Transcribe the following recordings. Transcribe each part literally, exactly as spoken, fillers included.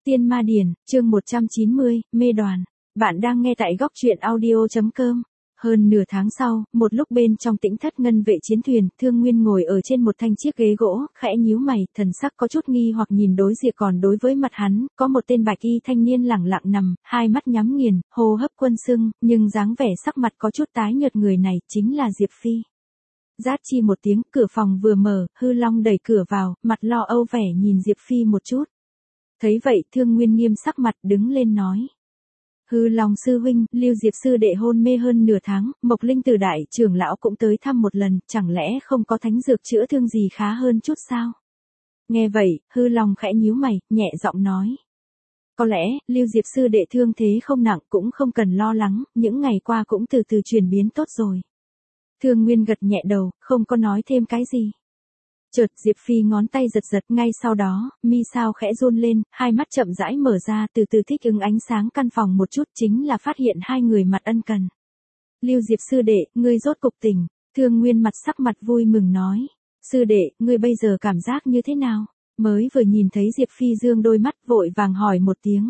Tiên Ma Điển, chương một trăm chín mươi, Mê Đoàn. Bạn đang nghe tại góc truyện audio chấm com. Hơn nửa tháng sau, một lúc bên trong tĩnh thất ngân vệ chiến thuyền, Thương Nguyên ngồi ở trên một thanh chiếc ghế gỗ, khẽ nhíu mày, thần sắc có chút nghi hoặc nhìn đối diện, còn đối với mặt hắn, có một tên bạch y thanh niên lẳng lặng nằm, hai mắt nhắm nghiền, hô hấp quân sưng, nhưng dáng vẻ sắc mặt có chút tái nhợt, người này chính là Diệp Phi. Rát chi một tiếng, cửa phòng vừa mở, Hư Long đẩy cửa vào, mặt lo âu vẻ nhìn Diệp Phi một chút. Thấy vậy, Thương Nguyên nghiêm sắc mặt đứng lên nói. Hư Long sư huynh, Lưu Diệp sư đệ hôn mê hơn nửa tháng, Mộc Linh Tử đại trưởng lão cũng tới thăm một lần, chẳng lẽ không có thánh dược chữa thương gì khá hơn chút sao? Nghe vậy, Hư Long khẽ nhíu mày, nhẹ giọng nói. Có lẽ, Lưu Diệp sư đệ thương thế không nặng, cũng không cần lo lắng, những ngày qua cũng từ từ chuyển biến tốt rồi. Thương Nguyên gật nhẹ đầu, không có nói thêm cái gì. Chợt Diệp Phi ngón tay giật giật, ngay sau đó, mi sao khẽ run lên, hai mắt chậm rãi mở ra, từ từ thích ứng ánh sáng căn phòng một chút, chính là phát hiện hai người mặt ân cần. Lưu Diệp sư đệ, ngươi rốt cục tỉnh. Thương Nguyên mặt sắc mặt vui mừng nói. Sư đệ, ngươi bây giờ cảm giác như thế nào? Mới vừa nhìn thấy Diệp Phi dương đôi mắt, vội vàng hỏi một tiếng.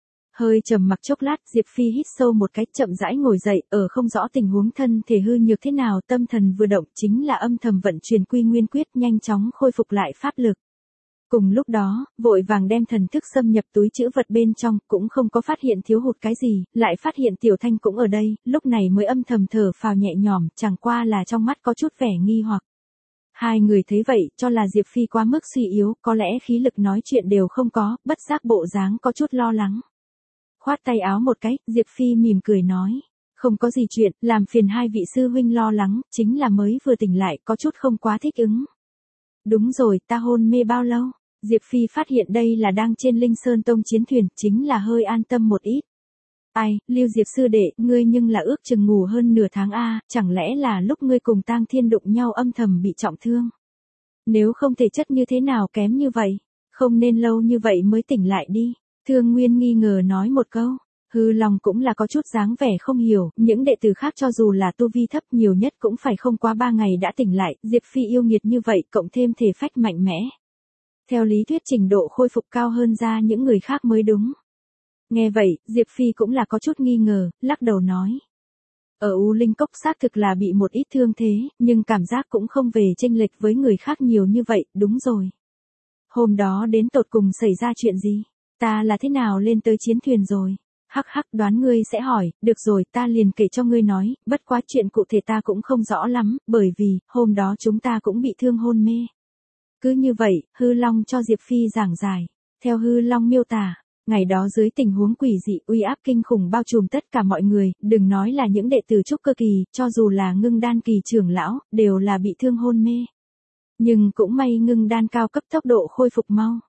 Hơi trầm mặc chốc lát, Diệp Phi hít sâu một cái, chậm rãi ngồi dậy, ở không rõ tình huống thân thể hư nhược thế nào, tâm thần vừa động, chính là âm thầm vận chuyển Quy Nguyên Quyết, nhanh chóng khôi phục lại pháp lực. Cùng lúc đó, vội vàng đem thần thức xâm nhập túi trữ vật bên trong, cũng không có phát hiện thiếu hụt cái gì, lại phát hiện Tiểu Thanh cũng ở đây, lúc này mới âm thầm thở phào nhẹ nhõm, chẳng qua là trong mắt có chút vẻ nghi hoặc. Hai người thấy vậy, cho là Diệp Phi quá mức suy yếu, có lẽ khí lực nói chuyện đều không có, bất giác bộ dáng có chút lo lắng. Khoát tay áo một cái, Diệp Phi mỉm cười nói. Không có gì chuyện, làm phiền hai vị sư huynh lo lắng, chính là mới vừa tỉnh lại, có chút không quá thích ứng. Đúng rồi, ta hôn mê bao lâu? Diệp Phi phát hiện đây là đang trên Linh Sơn Tông chiến thuyền, chính là hơi an tâm một ít. Ai, Lưu Diệp sư đệ, ngươi nhưng là ước chừng ngủ hơn nửa tháng a, chẳng lẽ là lúc ngươi cùng Tang Thiên đụng nhau âm thầm bị trọng thương? Nếu không thể chất như thế nào kém như vậy, không nên lâu như vậy mới tỉnh lại đi. Thương Nguyên nghi ngờ nói một câu. Hư Long cũng là có chút dáng vẻ không hiểu, những đệ tử khác cho dù là tu vi thấp nhiều nhất cũng phải không quá ba ngày đã tỉnh lại, Diệp Phi yêu nghiệt như vậy, cộng thêm thể phách mạnh mẽ. Theo lý thuyết trình độ khôi phục cao hơn ra những người khác mới đúng. Nghe vậy, Diệp Phi cũng là có chút nghi ngờ, lắc đầu nói. Ở U Linh Cốc xác thực là bị một ít thương thế, nhưng cảm giác cũng không về chênh lệch với người khác nhiều như vậy, đúng rồi. Hôm đó đến tột cùng xảy ra chuyện gì? Ta là thế nào lên tới chiến thuyền rồi? Hắc hắc, đoán ngươi sẽ hỏi, được rồi, ta liền kể cho ngươi nói, bất quá chuyện cụ thể ta cũng không rõ lắm, bởi vì, hôm đó chúng ta cũng bị thương hôn mê. Cứ như vậy, Hư Long cho Diệp Phi giảng giải. Theo Hư Long miêu tả, ngày đó dưới tình huống quỷ dị, uy áp kinh khủng bao trùm tất cả mọi người, đừng nói là những đệ tử trúc cơ kỳ, cho dù là ngưng đan kỳ trưởng lão, đều là bị thương hôn mê. Nhưng cũng may ngưng đan cao cấp tốc độ khôi phục mau.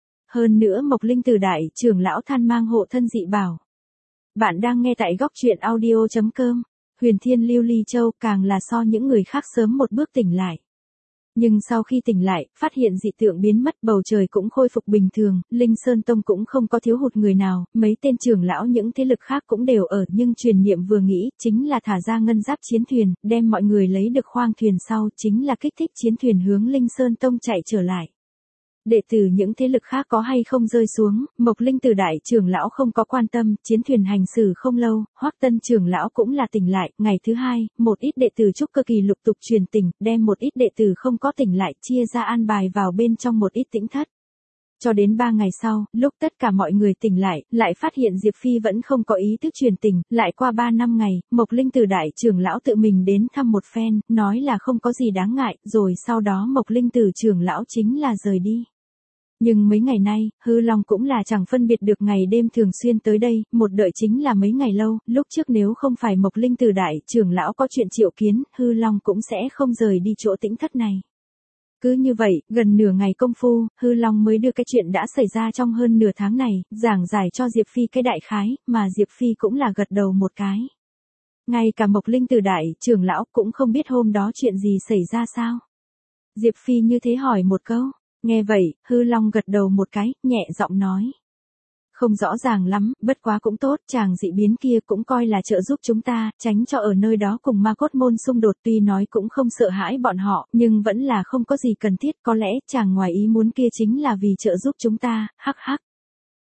Hơn nữa Mộc Linh Tử đại trưởng lão than mang hộ thân dị bảo. Bạn đang nghe tại góc truyện audio chấm com. Huyền Thiên Lưu Ly Châu càng là so những người khác sớm một bước tỉnh lại. Nhưng sau khi tỉnh lại, phát hiện dị tượng biến mất, bầu trời cũng khôi phục bình thường, Linh Sơn Tông cũng không có thiếu hụt người nào, mấy tên trưởng lão những thế lực khác cũng đều ở, nhưng truyền niệm vừa nghĩ, chính là thả ra ngân giáp chiến thuyền, đem mọi người lấy được khoang thuyền sau, chính là kích thích chiến thuyền hướng Linh Sơn Tông chạy trở lại. Đệ tử những thế lực khác có hay không rơi xuống, Mộc Linh Tử đại trưởng lão không có quan tâm, chiến thuyền hành xử không lâu, Hoắc Tân trưởng lão cũng là tỉnh lại, ngày thứ hai, một ít đệ tử trúc cơ kỳ lục tục truyền tỉnh, đem một ít đệ tử không có tỉnh lại, chia ra an bài vào bên trong một ít tĩnh thất. Cho đến ba ngày sau, lúc tất cả mọi người tỉnh lại, lại phát hiện Diệp Phi vẫn không có ý thức truyền tỉnh, lại qua ba năm ngày, Mộc Linh Tử đại trưởng lão tự mình đến thăm một phen, nói là không có gì đáng ngại, rồi sau đó Mộc Linh Tử trưởng lão chính là rời đi. Nhưng mấy ngày nay, Hư Long cũng là chẳng phân biệt được ngày đêm thường xuyên tới đây, một đợi chính là mấy ngày lâu, lúc trước nếu không phải Mộc Linh Tử đại trưởng lão có chuyện triệu kiến, Hư Long cũng sẽ không rời đi chỗ tĩnh thất này. Cứ như vậy, gần nửa ngày công phu, Hư Long mới đưa cái chuyện đã xảy ra trong hơn nửa tháng này, giảng giải cho Diệp Phi cái đại khái, mà Diệp Phi cũng là gật đầu một cái. Ngay cả Mộc Linh Tử đại trưởng lão cũng không biết hôm đó chuyện gì xảy ra sao. Diệp Phi như thế hỏi một câu. Nghe vậy, Hư Long gật đầu một cái, nhẹ giọng nói. Không rõ ràng lắm, bất quá cũng tốt, chàng dị biến kia cũng coi là trợ giúp chúng ta, tránh cho ở nơi đó cùng ma cốt môn xung đột, tuy nói cũng không sợ hãi bọn họ, nhưng vẫn là không có gì cần thiết, có lẽ chàng ngoài ý muốn kia chính là vì trợ giúp chúng ta, hắc hắc.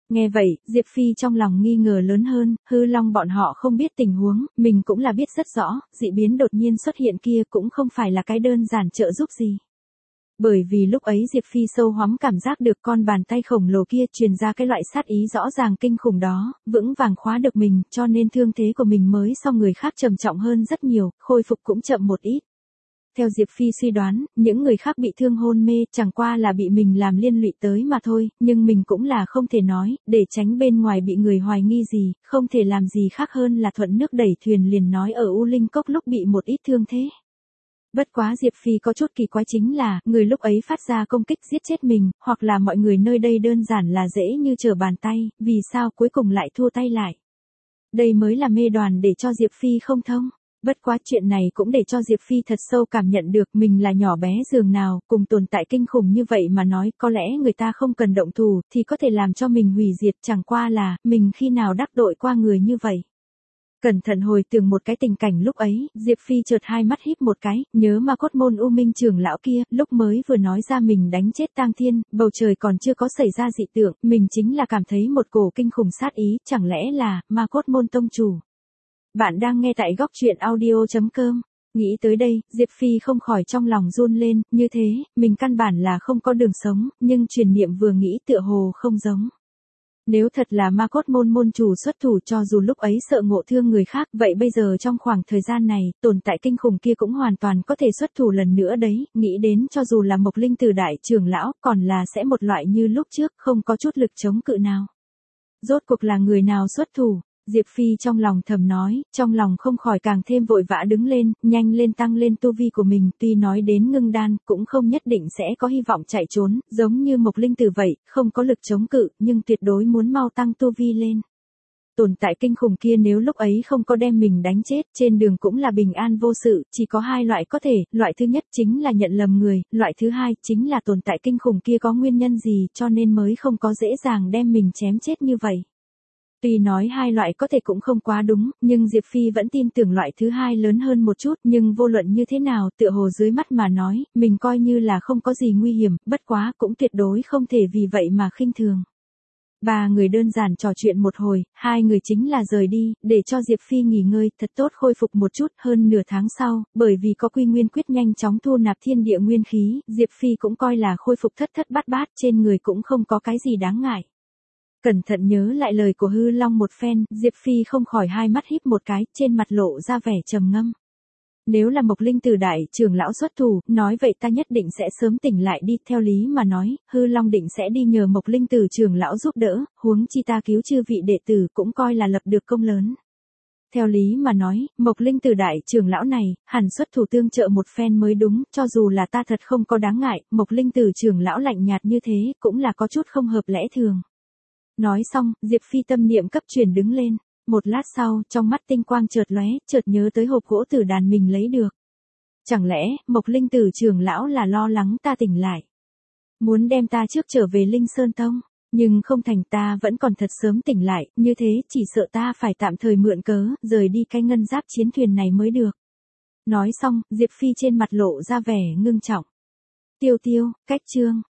Nghe vậy, Diệp Phi trong lòng nghi ngờ lớn hơn, Hư Long bọn họ không biết tình huống, mình cũng là biết rất rõ, dị biến đột nhiên xuất hiện kia cũng không phải là cái đơn giản trợ giúp gì. Bởi vì lúc ấy Diệp Phi sâu hoắm cảm giác được con bàn tay khổng lồ kia truyền ra cái loại sát ý rõ ràng kinh khủng đó, vững vàng khóa được mình, cho nên thương thế của mình mới so người khác trầm trọng hơn rất nhiều, khôi phục cũng chậm một ít. Theo Diệp Phi suy đoán, những người khác bị thương hôn mê chẳng qua là bị mình làm liên lụy tới mà thôi, nhưng mình cũng là không thể nói, để tránh bên ngoài bị người hoài nghi gì, không thể làm gì khác hơn là thuận nước đẩy thuyền liền nói ở U Linh Cốc lúc bị một ít thương thế. Bất quá Diệp Phi có chút kỳ quái chính là, người lúc ấy phát ra công kích giết chết mình, hoặc là mọi người nơi đây đơn giản là dễ như trở bàn tay, vì sao cuối cùng lại thua tay lại. Đây mới là mê đoàn để cho Diệp Phi không thông. Bất quá chuyện này cũng để cho Diệp Phi thật sâu cảm nhận được mình là nhỏ bé dường nào, cùng tồn tại kinh khủng như vậy mà nói có lẽ người ta không cần động thủ thì có thể làm cho mình hủy diệt, chẳng qua là, mình khi nào đắc tội qua người như vậy. Cẩn thận hồi tưởng một cái tình cảnh lúc ấy, Diệp Phi chợt hai mắt híp một cái, nhớ mà cốt môn U Minh trưởng lão kia, lúc mới vừa nói ra mình đánh chết Tang Thiên, bầu trời còn chưa có xảy ra dị tượng, mình chính là cảm thấy một cổ kinh khủng sát ý, chẳng lẽ là, ma cốt môn tông chủ. Bạn đang nghe tại góc truyện audio chấm com. Nghĩ tới đây, Diệp Phi không khỏi trong lòng run lên, như thế, mình căn bản là không có đường sống, nhưng truyền niệm vừa nghĩ tựa hồ không giống. Nếu thật là ma cốt môn môn chủ xuất thủ cho dù lúc ấy sợ ngộ thương người khác, vậy bây giờ trong khoảng thời gian này, tồn tại kinh khủng kia cũng hoàn toàn có thể xuất thủ lần nữa đấy, nghĩ đến cho dù là Mộc Linh Tử đại trưởng lão, còn là sẽ một loại như lúc trước, không có chút lực chống cự nào. Rốt cuộc là người nào xuất thủ? Diệp Phi trong lòng thầm nói, trong lòng không khỏi càng thêm vội vã đứng lên, nhanh lên tăng lên tu vi của mình, tuy nói đến ngưng đan, cũng không nhất định sẽ có hy vọng chạy trốn, giống như Mộc Linh Tử vậy, không có lực chống cự, nhưng tuyệt đối muốn mau tăng tu vi lên. Tồn tại kinh khủng kia nếu lúc ấy không có đem mình đánh chết, trên đường cũng là bình an vô sự, chỉ có hai loại có thể, loại thứ nhất chính là nhận lầm người, loại thứ hai chính là tồn tại kinh khủng kia có nguyên nhân gì cho nên mới không có dễ dàng đem mình chém chết như vậy. Tuy nói hai loại có thể cũng không quá đúng, nhưng Diệp Phi vẫn tin tưởng loại thứ hai lớn hơn một chút, nhưng vô luận như thế nào, tựa hồ dưới mắt mà nói, mình coi như là không có gì nguy hiểm, bất quá cũng tuyệt đối không thể vì vậy mà khinh thường. Ba người đơn giản trò chuyện một hồi, hai người chính là rời đi, để cho Diệp Phi nghỉ ngơi, thật tốt khôi phục một chút, hơn nửa tháng sau, bởi vì có Quy Nguyên Quyết nhanh chóng thu nạp thiên địa nguyên khí, Diệp Phi cũng coi là khôi phục thất thất bát bát, trên người cũng không có cái gì đáng ngại. Cẩn thận nhớ lại lời của Hư Long một phen, Diệp Phi không khỏi hai mắt híp một cái, trên mặt lộ ra vẻ trầm ngâm. Nếu là Mộc Linh Tử đại trưởng lão xuất thủ, nói vậy ta nhất định sẽ sớm tỉnh lại đi, theo lý mà nói, Hư Long định sẽ đi nhờ Mộc Linh Tử trưởng lão giúp đỡ, huống chi ta cứu chư vị đệ tử cũng coi là lập được công lớn. Theo lý mà nói, Mộc Linh Tử đại trưởng lão này, hẳn xuất thủ tương trợ một phen mới đúng, cho dù là ta thật không có đáng ngại, Mộc Linh Tử trưởng lão lạnh nhạt như thế, cũng là có chút không hợp lẽ thường. Nói xong, Diệp Phi tâm niệm cấp chuyển đứng lên. Một lát sau, trong mắt tinh quang chợt lóe, chợt nhớ tới hộp gỗ tử đàn mình lấy được. Chẳng lẽ, Mộc Linh Tử trưởng lão là lo lắng ta tỉnh lại. Muốn đem ta trước trở về Linh Sơn Tông, nhưng không thành ta vẫn còn thật sớm tỉnh lại, như thế chỉ sợ ta phải tạm thời mượn cớ, rời đi cái ngân giáp chiến thuyền này mới được. Nói xong, Diệp Phi trên mặt lộ ra vẻ ngưng trọng. Tiêu tiêu, cách chương.